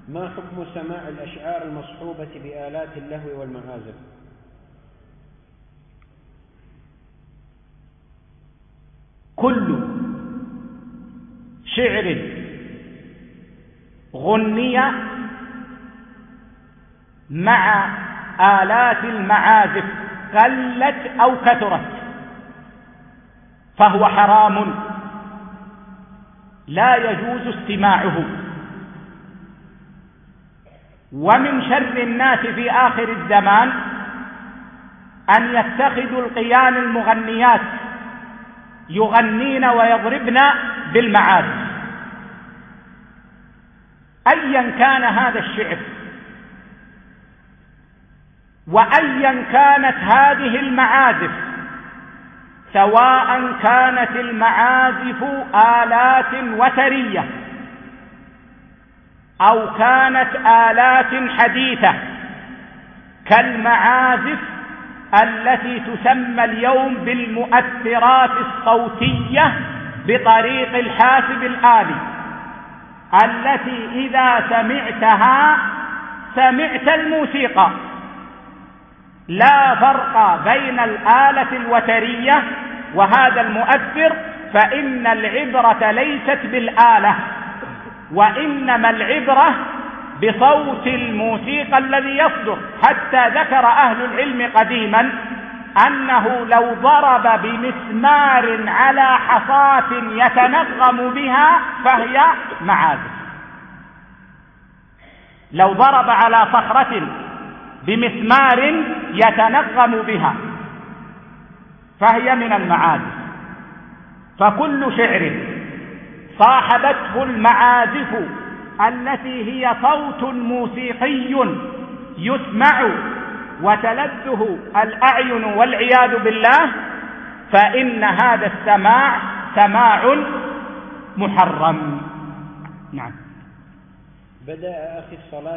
ما حكم سماع الأشعار المصحوبة بآلات اللهو والمعازف؟ كل شعر غني مع آلات المعازف قلت أو كثرت فهو حرام لا يجوز استماعه. ومن شر الناس في آخر الزمان أن يتخذوا القيان المغنيات يغنين ويضربن بالمعازف أيا كان هذا الشعر وأيا كانت هذه المعازف، سواء كانت المعازف آلات وترية أو كانت آلات حديثة كالمعازف التي تسمى اليوم بالمؤثرات الصوتية بطريق الحاسب الآلي، التي إذا سمعتها سمعت الموسيقى. لا فرق بين الآلة الوترية وهذا المؤثر، فإن العبرة ليست بالآلة وإنما العبرة بصوت الموسيقى الذي يصدر. حتى ذكر أهل العلم قديما أنه لو ضرب بمسمار على حصاة يتنغم بها فهي معازف. لو ضرب على صخرة بمسمار يتنغم بها فهي من المعازف. فكل شعر صاحبته المعازف التي هي صوت موسيقي يسمع وتلذه الأعين والعياذ بالله، فإن هذا السماع سماع محرم. نعم. بدأ أخي الصلاة